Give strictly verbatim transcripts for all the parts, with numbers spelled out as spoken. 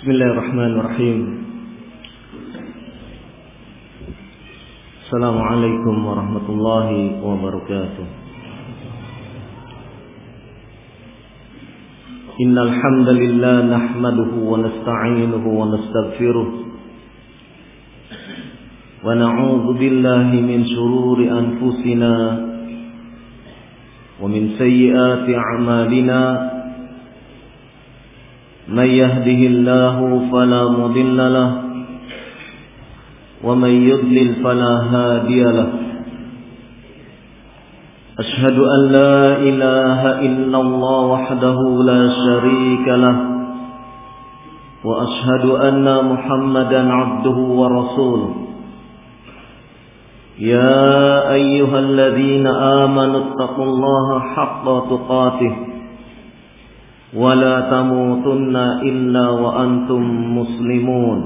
Bismillahirrahmanirrahim. Assalamualaikum warahmatullahi wabarakatuh. Innal hamdalillah nahmaduhu wa nasta'inuhu wa nastaghfiruh wa na'udzu billahi min shururi anfusina wa min sayyiati a'malina. من يهده الله فلا مضل له ومن يضلل فلا هادي له أشهد أن لا إله إلا الله وحده لا شريك له وأشهد أن محمدا عبده ورسوله يا أيها الذين آمنوا اتقوا الله حق تقاته ولا تموتن إلا وأنتم مسلمون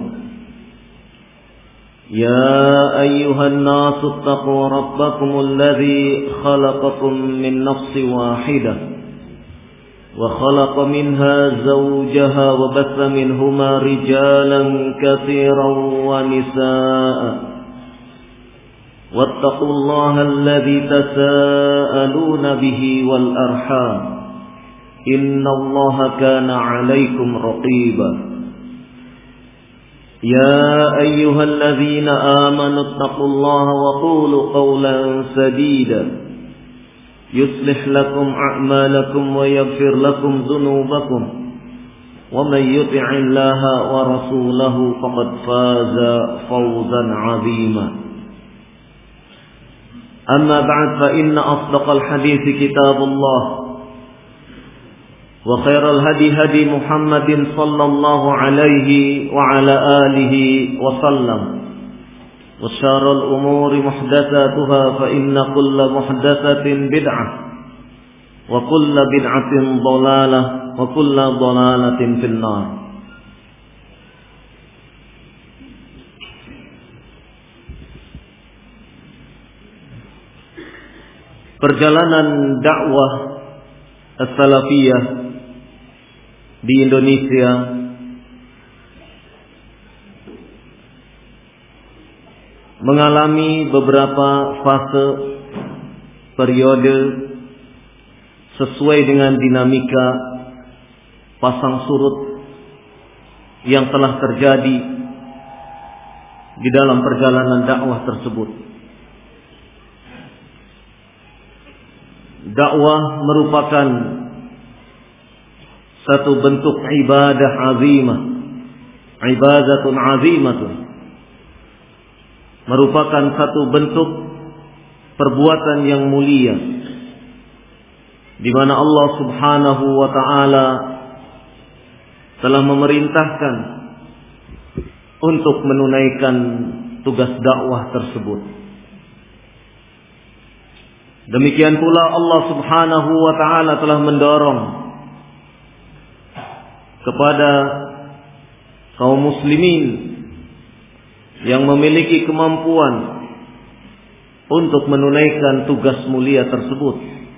يا أيها الناس اتقوا ربكم الذي خلقكم من نفس واحدة وخلق منها زوجها وبث منهما رجالا كثيرا ونساء واتقوا الله الذي تساءلون به والأرحام إن الله كان عليكم رقيبا يا أيها الذين آمنوا اتقوا الله وقولوا قولا سديدا يصلح لكم أعمالكم ويغفر لكم ذنوبكم ومن يطع الله ورسوله فقد فاز فوزا عظيما أما بعد فإن أصدق الحديث كتاب الله وخير الهدي هدي محمد صلى الله عليه وعلى آله وسلم وشر الأمور محدثاتها فإن كل محدثة بدعة وكل بدعة ضلالة وكل ضلالة في النار. Perjalanan dakwah as-salafiyah di Indonesia mengalami beberapa fase periode sesuai dengan dinamika pasang surut yang telah terjadi di dalam perjalanan dakwah tersebut. Dakwah merupakan satu bentuk ibadah azimah, ibadatun azimatun, merupakan satu bentuk perbuatan yang mulia, di mana Allah Subhanahu wa Ta'ala telah memerintahkan untuk menunaikan tugas dakwah tersebut. Demikian pula Allah Subhanahu wa Ta'ala telah mendorong kepada kaum muslimin yang memiliki kemampuan untuk menunaikan tugas mulia tersebut.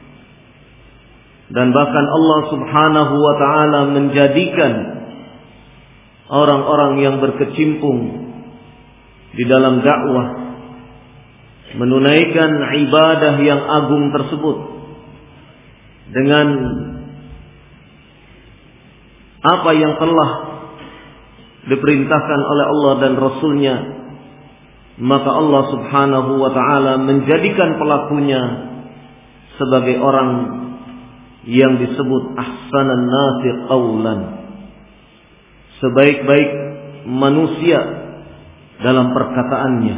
Dan bahkan Allah Subhanahu wa Ta'ala menjadikan orang-orang yang berkecimpung di dalam dakwah menunaikan ibadah yang agung tersebut dengan apa yang telah diperintahkan oleh Allah dan Rasul-Nya, maka Allah Subhanahu wa Ta'ala menjadikan pelakunya sebagai orang yang disebut ahsanan nasi qawlan, sebaik-baik manusia dalam perkataannya.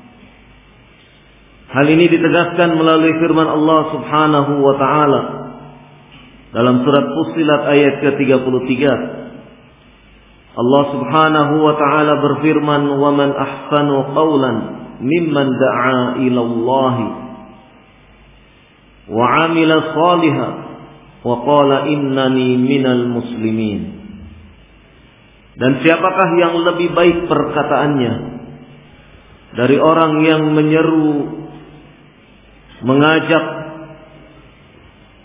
Hal ini ditegaskan melalui firman Allah Subhanahu wa Ta'ala dalam surat Fussilat ayat ke tiga puluh tiga. Allah Subhanahu wa Ta'ala berfirman, "Wa man ahsanu qawlan mimman da'a ila Allah wa 'amila shalihan wa qala innani minal muslimin." Dan siapakah yang lebih baik perkataannya dari orang yang menyeru, mengajak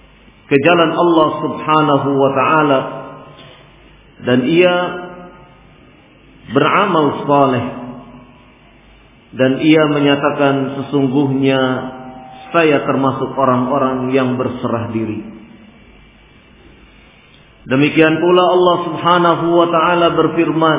ke jalan Allah Subhanahu wa Ta'ala, dan ia beramal saleh, dan ia menyatakan sesungguhnya saya termasuk orang-orang yang berserah diri. Demikian pula Allah Subhanahu wa taala berfirman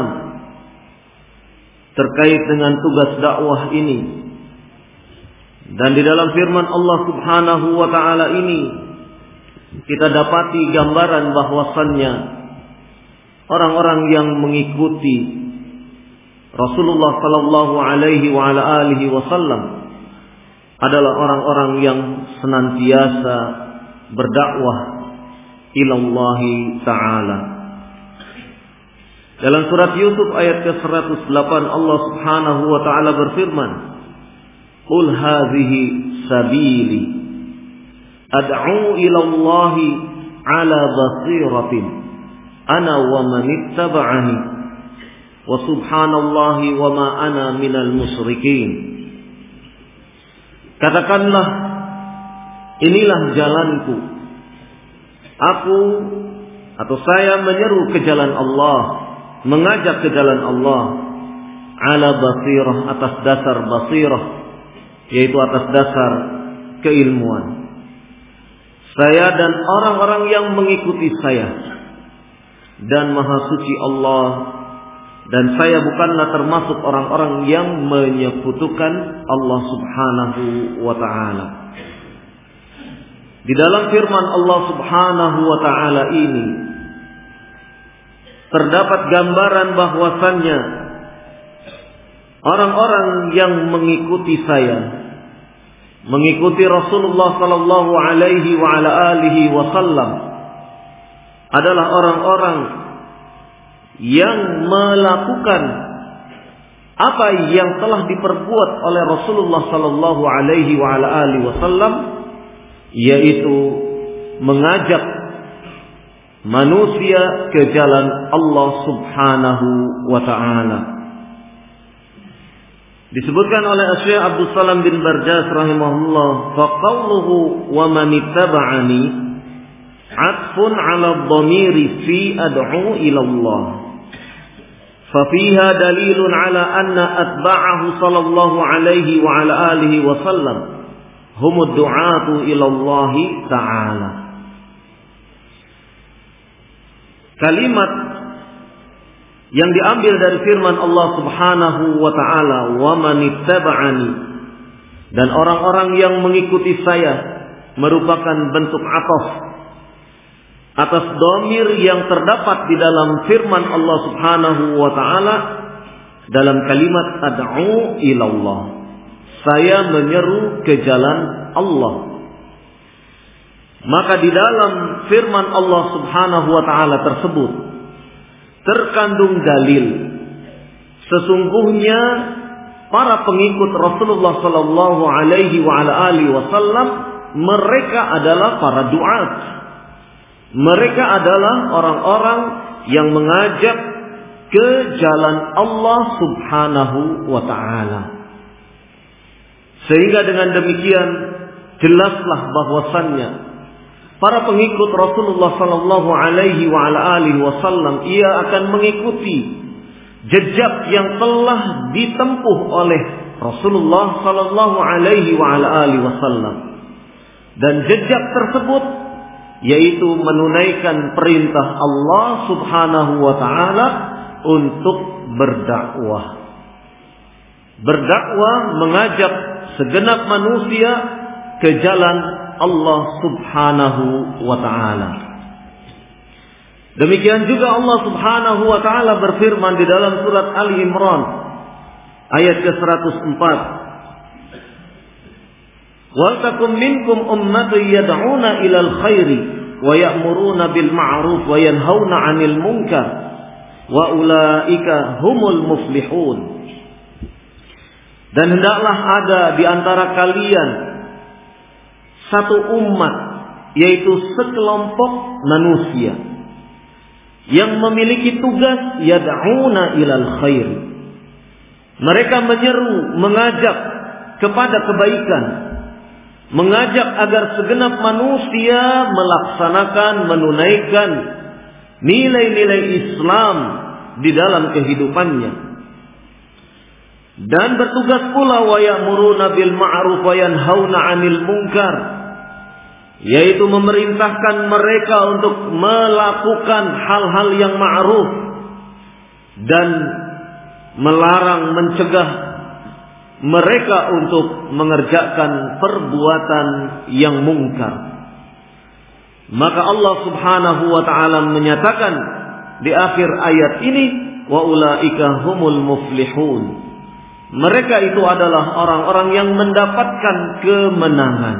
terkait dengan tugas dakwah ini. Dan di dalam firman Allah Subhanahu wa taala ini kita dapati gambaran bahwasannya orang-orang yang mengikuti Rasulullah sallallahu alaihi wa ala alihi wasallam adalah orang-orang yang senantiasa berdakwah ilallahi ta'ala. Dalam surat Yusuf ayat ke seratus delapan Allah Subhanahu wa taala berfirman, "Qul hadhihi sabili ad'u ilallahi ala basiratin ana wa man ittaba'ani wa subhanallahi wa ma ana minal musyrikin." Katakanlah, inilah jalanku. Aku atau saya menyeru ke jalan Allah, mengajak ke jalan Allah ala basirah, atas dasar basirah, yaitu atas dasar keilmuan. Saya dan orang-orang yang mengikuti saya, dan maha suci Allah, dan saya bukanlah termasuk orang-orang yang menyekutukan Allah Subhanahu wa ta'ala. Di dalam firman Allah Subhanahu wa ta'ala ini terdapat gambaran bahwasannya orang-orang yang mengikuti saya, mengikuti Rasulullah sallallahu alaihi wa ala alihi wasallam, adalah orang-orang yang melakukan apa yang telah diperbuat oleh Rasulullah sallallahu alaihi wa ala alihi wasallam, yaitu mengajak manusia ke jalan Allah Subhanahu wa ta'ala. Disebutkan oleh Syekh Abdul Salam bin Barjas rahimahullah, faqauluhu wa man ittaba'ani atfun 'ala dhamiri fi ad'u ila Allah. Fa fiha dalilun 'ala anna atba'ahu sallallahu alaihi wa ala alihi wa sallam humud du'atu ila Allah ta'ala. Kalimat yang diambil dari firman Allah Subhanahu wa ta'ala, wa man ittaba'ani, dan orang-orang yang mengikuti saya, merupakan bentuk ataf atas dhamir yang terdapat di dalam firman Allah Subhanahu wa ta'ala dalam kalimat ad'u ilallah, saya menyeru ke jalan Allah. Maka di dalam firman Allah Subhanahu wa ta'ala tersebut terkandung dalil sesungguhnya para pengikut Rasulullah sallallahu alaihi wa ala alihi wasallam, mereka adalah para duat. Mereka adalah orang-orang yang mengajak ke jalan Allah Subhanahu wa ta'ala. Sehingga dengan demikian jelaslah bahwasannya para pengikut Rasulullah sallallahu alaihi wa ala alihi wasallam, ia akan mengikuti jejak yang telah ditempuh oleh Rasulullah sallallahu alaihi wa ala alihi wasallam. Dan jejak tersebut yaitu menunaikan perintah Allah Subhanahu wa ta'ala untuk berdakwah. Berdakwah mengajak segenap manusia ke jalan Allah Subhanahu wa ta'ala. Demikian juga Allah Subhanahu wa ta'ala berfirman di dalam surat Ali Imran ayat ke seratus empat, "Wal takum minkum ummatun yad'una ilal khairi wa ya'muruna bil ma'ruf wa yanhauna 'anil munkar wa ulaika humul muflihun." Dan hendaklah ada di antara kalian satu umat, yaitu sekelompok manusia yang memiliki tugas yad'una ilal khair. Mereka menyeru, mengajak kepada kebaikan, mengajak agar segenap manusia melaksanakan, menunaikan nilai-nilai Islam di dalam kehidupannya. Dan bertugas pula wa ya'muruna bil ma'ruf wa yanhauna 'anil munkar, yaitu memerintahkan mereka untuk melakukan hal-hal yang ma'ruf dan melarang, mencegah mereka untuk mengerjakan perbuatan yang mungkar. Maka Allah Subhanahu wa ta'ala menyatakan di akhir ayat ini, wa ulaika humul muflihun. Mereka itu adalah orang-orang yang mendapatkan kemenangan.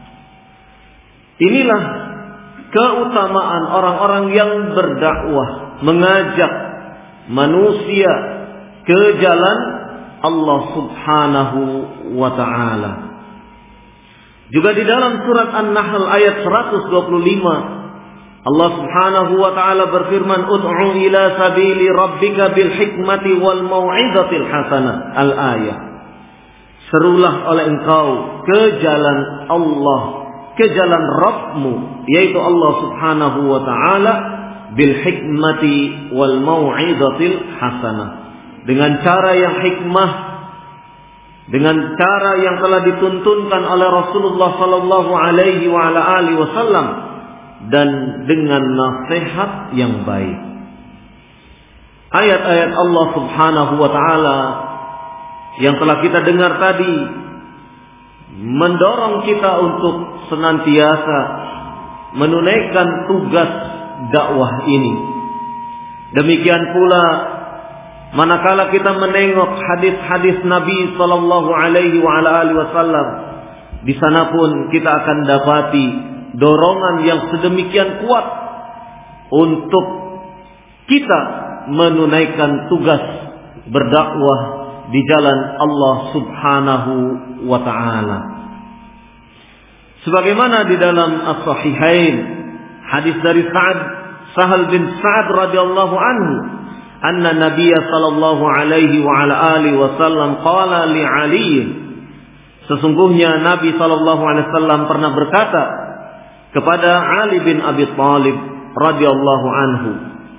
Inilah keutamaan orang-orang yang berdakwah, mengajak manusia ke jalan Allah Subhanahu wa ta'ala. Juga di dalam surat An-Nahl ayat seratus dua puluh lima, Allah Subhanahu wa ta'ala berfirman, ud'u ila sabili rabbika bil hikmati wal mau'izatil hasanah. Al-ayah. Serulah oleh engkau ke jalan Allah, ke jalan Rabbmu, yaitu Allah Subhanahu wa ta'ala, bil hikmati wal mau'izatil hasanah, dengan cara yang hikmah, dengan cara yang telah dituntunkan oleh Rasulullah sallallahu alaihi wa ala alihi wasallam, dan dengan nasihat yang baik. Ayat-ayat Allah Subhanahu wa ta'ala yang telah kita dengar tadi mendorong kita untuk senantiasa menunaikan tugas dakwah ini. Demikian pula manakala kita menengok hadis-hadis Nabi sallallahu alaihi wa ala alihi wasallam, di sana pun kita akan dapati dorongan yang sedemikian kuat untuk kita menunaikan tugas berdakwah di jalan Allah Subhanahu wa ta'ala. Sebagaimana di dalam As-Sahihain, hadis dari Sa'ad Sahal bin Sa'ad radhiyallahu anhu, anna Nabiy sallallahu alaihi wa ala alihi wasallam qala li Ali, sesungguhnya Nabi sallallahu alaihi wasallam pernah berkata kepada Ali bin Abi Thalib radhiyallahu anhu,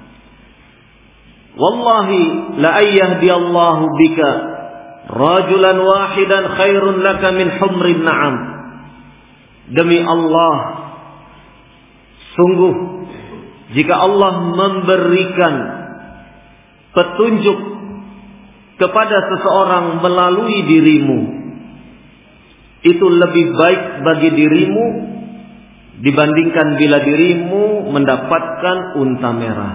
wallahi la ayyahdiyallahu bika rajulan wahidan khairun laka min humrin na'am. Demi Allah, sungguh jika Allah memberikan petunjuk kepada seseorang melalui dirimu, itu lebih baik bagi dirimu dibandingkan bila dirimu mendapatkan unta merah.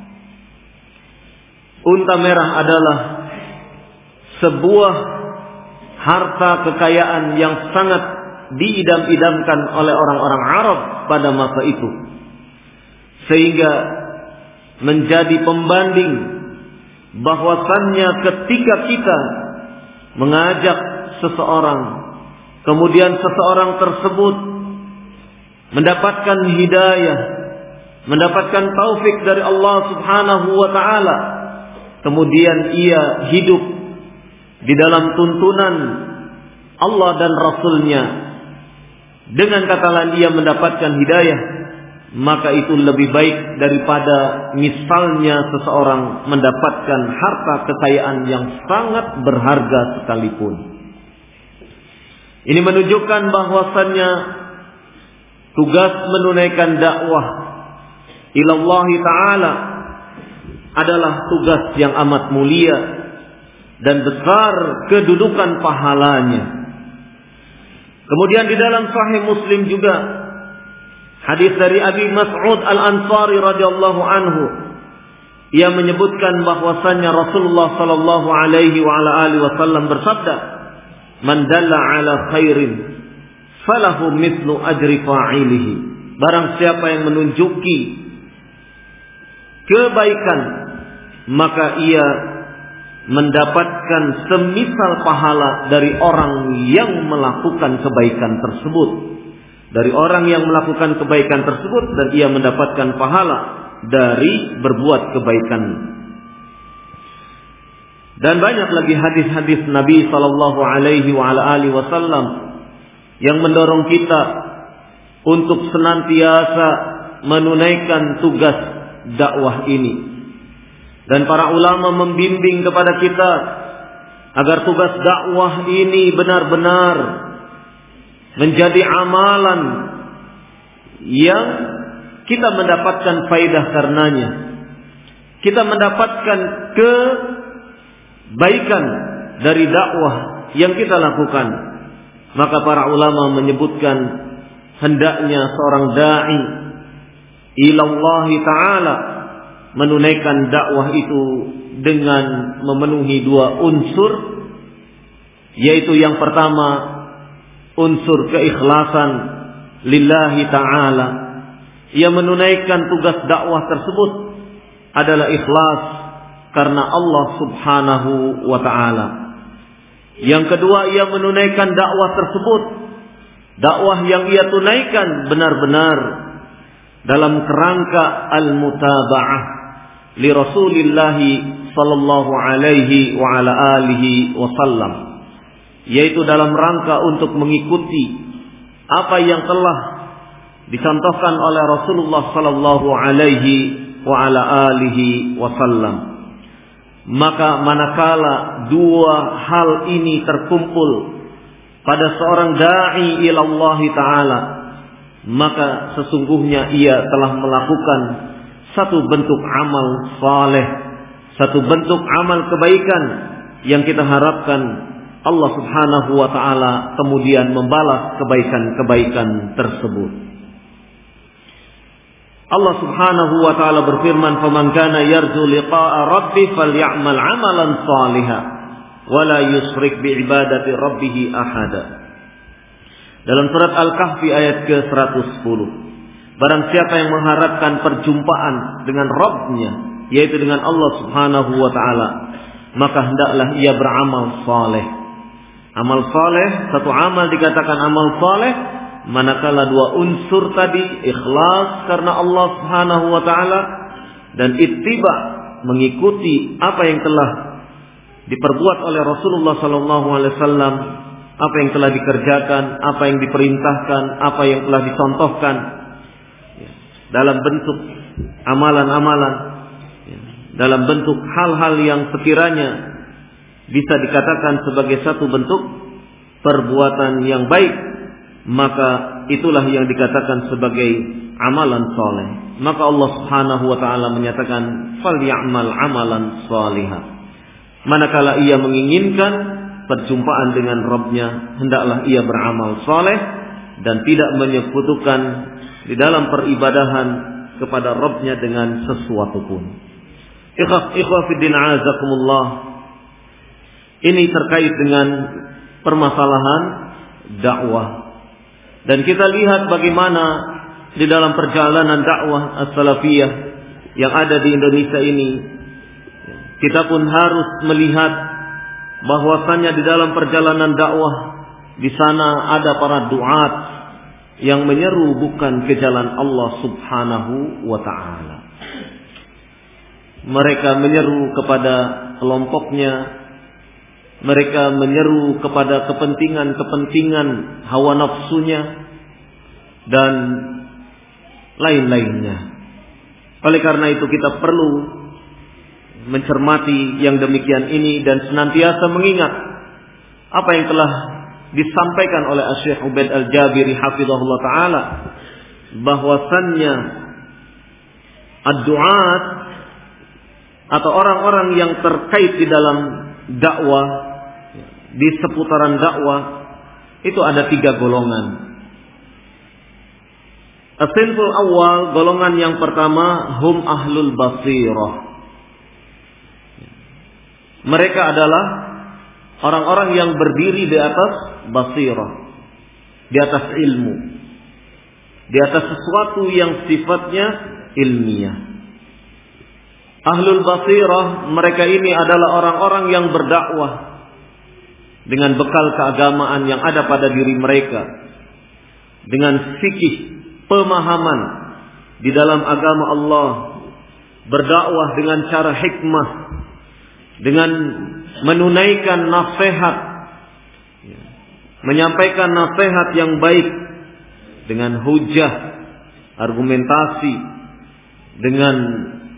Unta merah adalah sebuah harta kekayaan yang sangat diidam-idamkan oleh orang-orang Arab pada masa itu, sehingga menjadi pembanding bahwasannya ketika kita mengajak seseorang, kemudian seseorang tersebut mendapatkan hidayah, mendapatkan taufik dari Allah Subhanahu wa ta'ala, kemudian ia hidup di dalam tuntunan Allah dan Rasulnya, dengan kata lain ia mendapatkan hidayah, maka itu lebih baik daripada misalnya seseorang mendapatkan harta kekayaan yang sangat berharga sekalipun. Ini menunjukkan bahwasannya tugas menunaikan dakwah ilallah ta'ala adalah tugas yang amat mulia dan besar kedudukan pahalanya. Kemudian di dalam Sahih Muslim juga hadis dari Abi Mas'ud Al-Ansari radhiyallahu anhu, ia menyebutkan bahwasannya Rasulullah sallallahu alaihi wa ala alihi wasallam bersabda, "Man dalla ala khairin falahu mithlu ajri fa'ilihi." Barang siapa yang menunjuki kebaikan, maka ia mendapatkan semisal pahala dari orang yang melakukan kebaikan tersebut. Dari orang yang melakukan kebaikan tersebut, dan ia mendapatkan pahala dari berbuat kebaikan. Dan banyak lagi hadis-hadis Nabi sallallahu alaihi wa ala alihi wasallam yang mendorong kita untuk senantiasa menunaikan tugas dakwah ini. Dan para ulama membimbing kepada kita agar tugas dakwah ini benar-benar menjadi amalan yang kita mendapatkan faidah karenanya. Kita mendapatkan kebaikan dari dakwah yang kita lakukan. Maka para ulama menyebutkan hendaknya seorang da'i ilallahi ta'ala menunaikan dakwah itu dengan memenuhi dua unsur, yaitu yang pertama unsur keikhlasan lillahi ta'ala. Ia menunaikan tugas dakwah tersebut adalah ikhlas karena Allah subhanahu wa ta'ala. Yang kedua, ia menunaikan dakwah tersebut, dakwah yang ia tunaikan benar-benar dalam kerangka al-mutaba'ah li Rasulillah sallallahu alaihi wa ala alihi wasallam, yaitu dalam rangka untuk mengikuti apa yang telah dicontohkan oleh Rasulullah sallallahu alaihi wa ala alihi wasallam. Maka manakala dua hal ini terkumpul pada seorang da'i ilallah ta'ala, maka sesungguhnya ia telah melakukan satu bentuk amal saleh, satu bentuk amal kebaikan yang kita harapkan Allah subhanahu wa ta'ala kemudian membalas kebaikan-kebaikan tersebut. Allah subhanahu wa ta'ala berfirman, "Faman kana yarju liqa'a rabbih falyamal 'amalan shalihan wa la yusyrik bi ibadati rabbih ahada." Dalam surat Al-Kahfi ayat ke seratus sepuluh. Barang siapa yang mengharapkan perjumpaan dengan Rabb-Nya, yaitu dengan Allah subhanahu wa ta'ala, maka hendaklah ia beramal saleh. Amal saleh, satu amal dikatakan amal saleh manakala dua unsur tadi, ikhlas karena Allah subhanahu wa ta'ala dan ittiba, mengikuti apa yang telah diperbuat oleh Rasulullah sallallahu alaihi wasallam, apa yang telah dikerjakan, apa yang diperintahkan, apa yang telah dicontohkan dalam bentuk amalan-amalan, dalam bentuk hal-hal yang sekiranya bisa dikatakan sebagai satu bentuk perbuatan yang baik, maka itulah yang dikatakan sebagai amalan soleh. Maka Allah subhanahu wa ta'ala menyatakan falyamal amalan solihah. Manakala ia menginginkan perjumpaan dengan Rabb-Nya, hendaklah ia beramal soleh dan tidak menyekutukan di dalam peribadahan kepada Rabb-Nya dengan sesuatu pun. Ikhwah fiddin azakumullah, ini terkait dengan permasalahan dakwah. Dan kita lihat bagaimana di dalam perjalanan dakwah as-salafiyah yang ada di Indonesia ini, kita pun harus melihat bahwasannya di dalam perjalanan dakwah di sana ada para duat yang menyeru bukan ke jalan Allah subhanahu wa ta'ala. Mereka menyeru kepada kelompoknya, mereka menyeru kepada kepentingan-kepentingan hawa nafsunya dan lain-lainnya. Oleh karena itu kita perlu mencermati yang demikian ini dan senantiasa mengingat apa yang telah disampaikan oleh Syekh Ubaid Al-Jabiri hafizahullah ta'ala, bahwasannya ad-du'at atau orang-orang yang terkait di dalam dakwah, di seputaran dakwah itu ada tiga golongan. As-sinful awal, golongan yang pertama, hum ahlul basirah. Mereka adalah orang-orang yang berdiri di atas basirah, di atas ilmu, di atas sesuatu yang sifatnya ilmiah. Ahlul basirah, mereka ini adalah orang-orang yang berdakwah dengan bekal keagamaan yang ada pada diri mereka, dengan fikih, pemahaman di dalam agama Allah, berdakwah dengan cara hikmah, dengan menunaikan nasihat, menyampaikan nasihat yang baik dengan hujah, argumentasi, dengan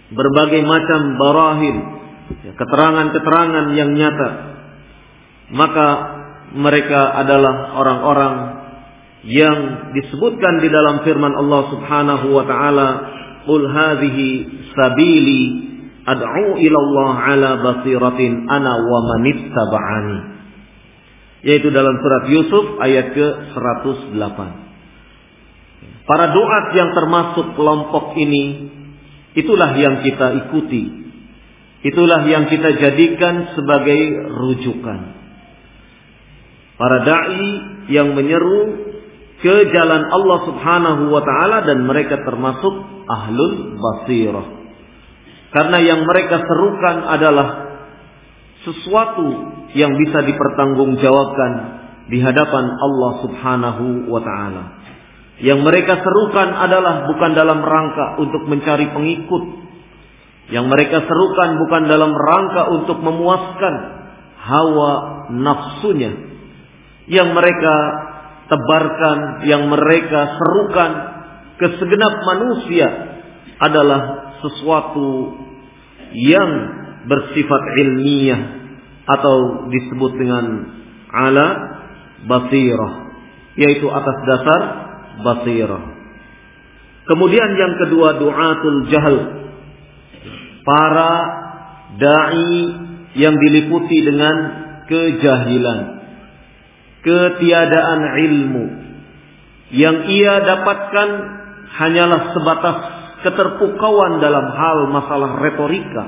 berbagai macam barahin, keterangan-keterangan yang nyata, maka mereka adalah orang-orang yang disebutkan di dalam firman Allah Subhanahu wa taala, "Qul hadhihi sabili ad'u ila Allah ala basiratin ana wa manittaba'ani." Yaitu dalam surat Yusuf ayat ke seratus delapan. Para duat yang termasuk kelompok ini, itulah yang kita ikuti. Itulah yang kita jadikan sebagai rujukan. Para dai yang menyeru ke jalan Allah Subhanahu wa taala, dan mereka termasuk ahlul basirah. Karena yang mereka serukan adalah sesuatu yang bisa dipertanggungjawabkan di hadapan Allah Subhanahu wa taala. Yang mereka serukan adalah bukan dalam rangka untuk mencari pengikut. Yang mereka serukan bukan dalam rangka untuk memuaskan hawa nafsunya. Yang mereka tebarkan, yang mereka serukan ke segenap manusia adalah sesuatu yang bersifat ilmiah atau disebut dengan ala basirah, yaitu atas dasar basirah. Kemudian yang kedua, du'atul jahl, para dai yang diliputi dengan kejahilan, ketiadaan ilmu, yang ia dapatkan hanyalah sebatas keterpukauan dalam hal masalah retorika,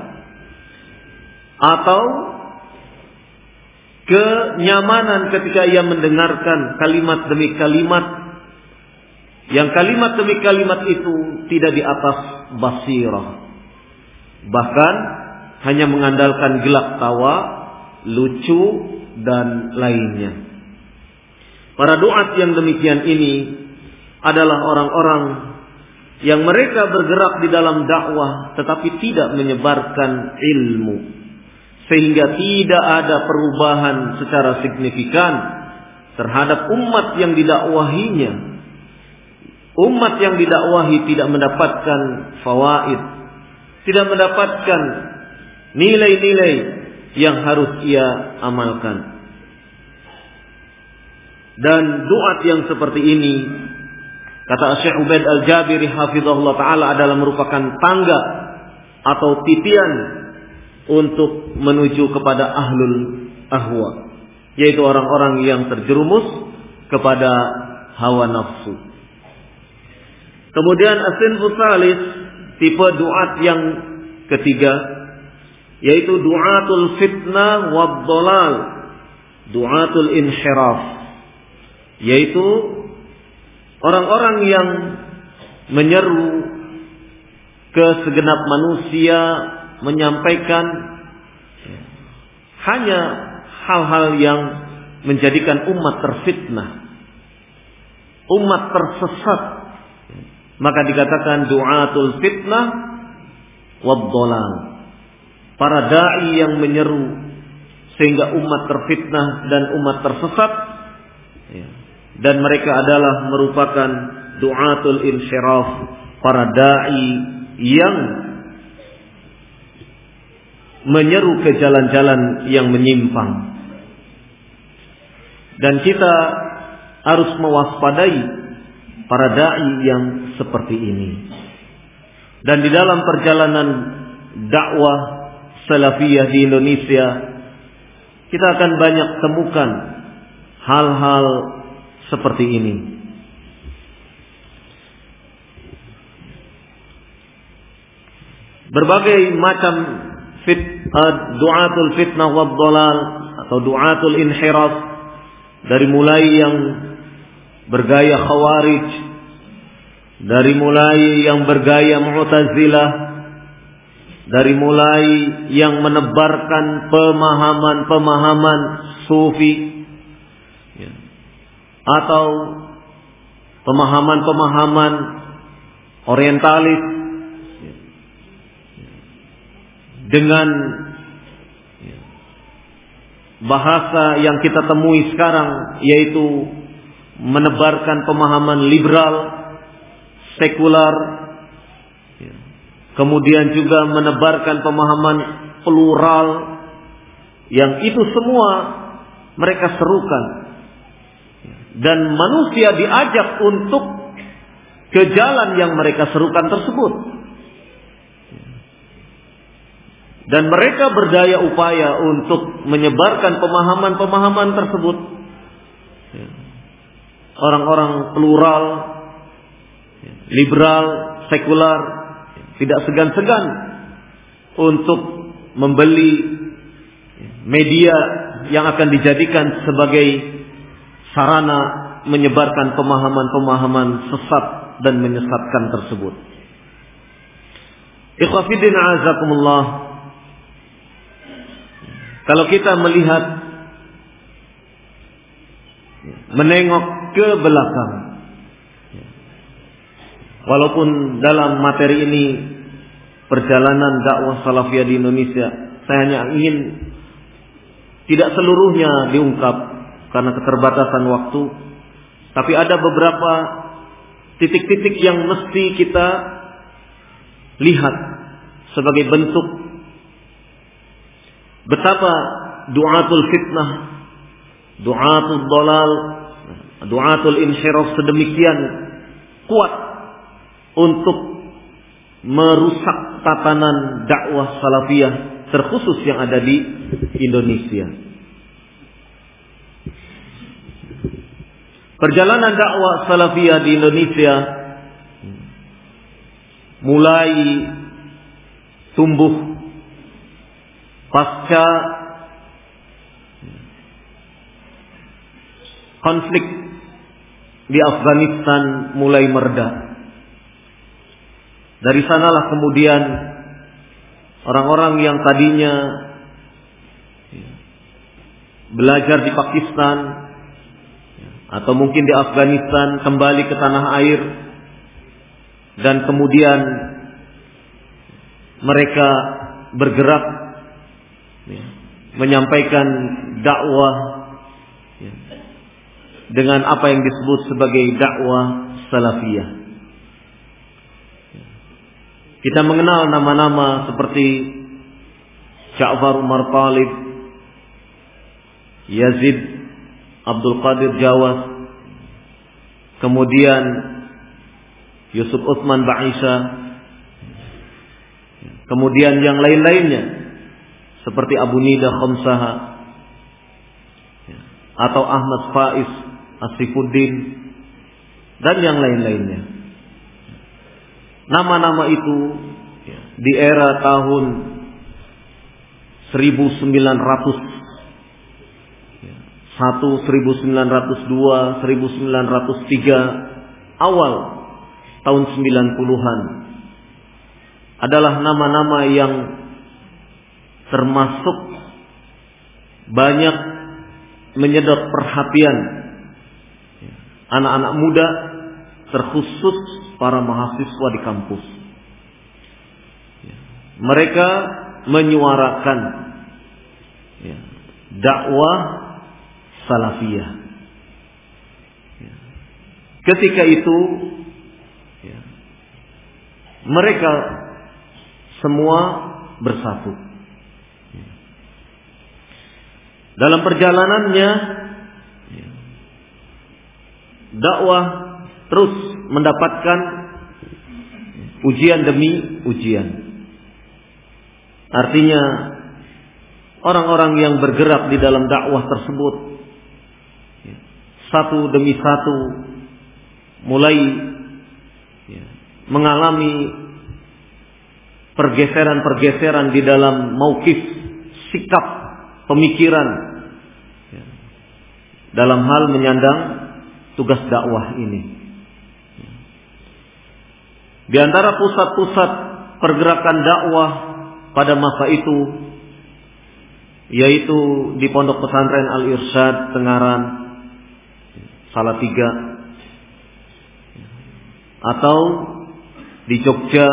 atau kenyamanan ketika ia mendengarkan kalimat demi kalimat, yang kalimat demi kalimat itu tidak di atas basirah, bahkan hanya mengandalkan gelak tawa, lucu, dan lainnya. Para duat yang demikian ini adalah orang-orang yang mereka bergerak di dalam dakwah tetapi tidak menyebarkan ilmu, sehingga tidak ada perubahan secara signifikan terhadap umat yang didakwahinya. Umat yang didakwahi tidak mendapatkan fawaid, tidak mendapatkan nilai-nilai yang harus ia amalkan. Dan duat yang seperti ini, kata Syekh Ubaid Al-Jabiri hafizahullah ta'ala, adalah merupakan tangga atau titian untuk menuju kepada ahlul ahwa, yaitu orang-orang yang terjerumus kepada hawa nafsu. Kemudian as-sinfus salis, tipe duat yang ketiga, yaitu duatul fitnah wad dhalal, duatul inhiraf, yaitu orang-orang yang menyeru ke segenap manusia, menyampaikan hanya hal-hal yang menjadikan umat terfitnah, umat tersesat. Maka dikatakan duatul fitnah wad dhalal, para dai yang menyeru sehingga umat terfitnah dan umat tersesat. Dan mereka adalah merupakan duatul insyiraf, para dai yang menyeru ke jalan-jalan yang menyimpang. Dan kita harus mewaspadai para dai yang seperti ini. Dan di dalam perjalanan dakwah salafiyah di Indonesia, kita akan banyak temukan hal-hal seperti ini. Berbagai macam fit, uh, duatul fitnah wad dhalal atau duatul inhiraf, dari mulai yang bergaya khawarij, dari mulai yang bergaya mu'tazilah, dari mulai yang menebarkan pemahaman-pemahaman sufi, atau pemahaman-pemahaman orientalis dengan bahasa yang kita temui sekarang, yaitu menebarkan pemahaman liberal, sekular, kemudian juga menebarkan pemahaman plural, yang itu semua mereka serukan, dan manusia diajak untuk ke jalan yang mereka serukan tersebut. Dan mereka berdaya upaya untuk menyebarkan pemahaman-pemahaman tersebut. Orang-orang plural, liberal, sekular tidak segan-segan untuk membeli media yang akan dijadikan sebagai sarana menyebarkan pemahaman-pemahaman sesat dan menyesatkan tersebut. Ikhwah fiddin a'azakumullah, kalau kita melihat, menengok ke belakang, walaupun dalam materi ini perjalanan dakwah salafiyah di Indonesia, saya hanya ingin tidak seluruhnya diungkap karena keterbatasan waktu, tapi ada beberapa titik-titik yang mesti kita lihat sebagai bentuk betapa du'atul fitnah, du'atul dolal, du'atul inhiraf sedemikian kuat untuk merusak tatanan dakwah salafiyah terkhusus yang ada di Indonesia. Perjalanan dakwah salafiyah di Indonesia mulai tumbuh pasca konflik di Afghanistan mulai mereda. Dari sanalah kemudian orang-orang yang tadinya belajar di Pakistan atau mungkin di Afghanistan kembali ke tanah air, dan kemudian mereka bergerak menyampaikan dakwah dengan apa yang disebut sebagai dakwah salafiyah. Kita mengenal nama-nama seperti Ja'far Umar Talib, Yazid Abdul Qadir Jawas, kemudian Yusuf Utsman Ba'isha, kemudian yang lain-lainnya seperti Abu Nida Khamsaha atau Ahmad Faiz Asifuddin dan yang lain-lainnya. Nama-nama itu di era tahun seribu sembilan ratus satu, seribu sembilan ratus dua, seribu sembilan ratus tiga, awal tahun sembilan puluhan adalah nama-nama yang termasuk banyak menyedot perhatian anak-anak muda, terkhusus para mahasiswa di kampus. Mereka menyuarakan dakwah salafiyah. Ketika itu mereka semua bersatu. Dalam perjalanannya dakwah terus mendapatkan ujian demi ujian. Artinya orang-orang yang bergerak di dalam dakwah tersebut satu demi satu mulai mengalami pergeseran-pergeseran di dalam mauqif, sikap, pemikiran dalam hal menyandang tugas dakwah ini. Di antara pusat-pusat pergerakan dakwah pada masa itu yaitu di Pondok Pesantren Al-Irsyad Tengaran, Salatiga, atau di Jogja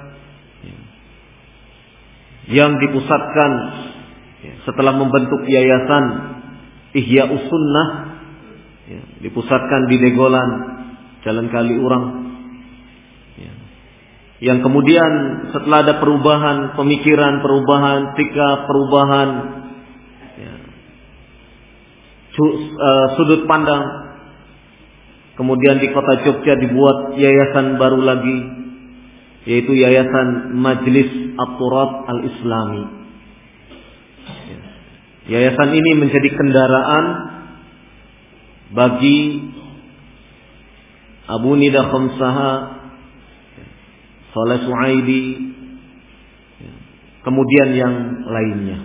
yang dipusatkan setelah membentuk yayasan Ihya'us Sunnah, dipusatkan di Degolan, Jalan Kaliurang, yang kemudian setelah ada perubahan pemikiran, perubahan sikap, perubahan ya, sudut pandang, kemudian di kota Jogja dibuat yayasan baru lagi, yaitu Yayasan Majlis At-Turab Al-Islami. Yayasan ini menjadi kendaraan bagi Abu Nida Khamsaha, Saleh Suaidi, kemudian yang lainnya.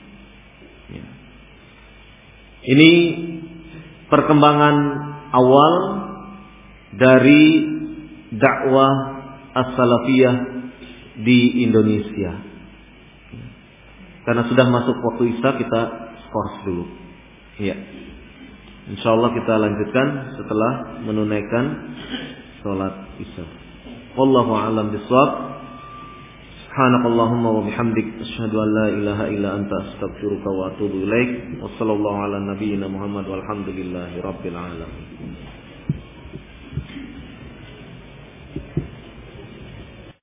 Ini perkembangan awal dari dakwah as-salafiyah di Indonesia. Karena sudah masuk waktu Isya, kita skors dulu. Ya. Insyaallah kita lanjutkan setelah menunaikan salat Isya. Wallahu a'lam bishawab. Subhanakallahumma wa bihamdik asyhadu an la ilaha illa anta astaghfiruka wa atubu ilaik. Wassallallahu ala nabiyyina Muhammad walhamdulillahi rabbil alamin.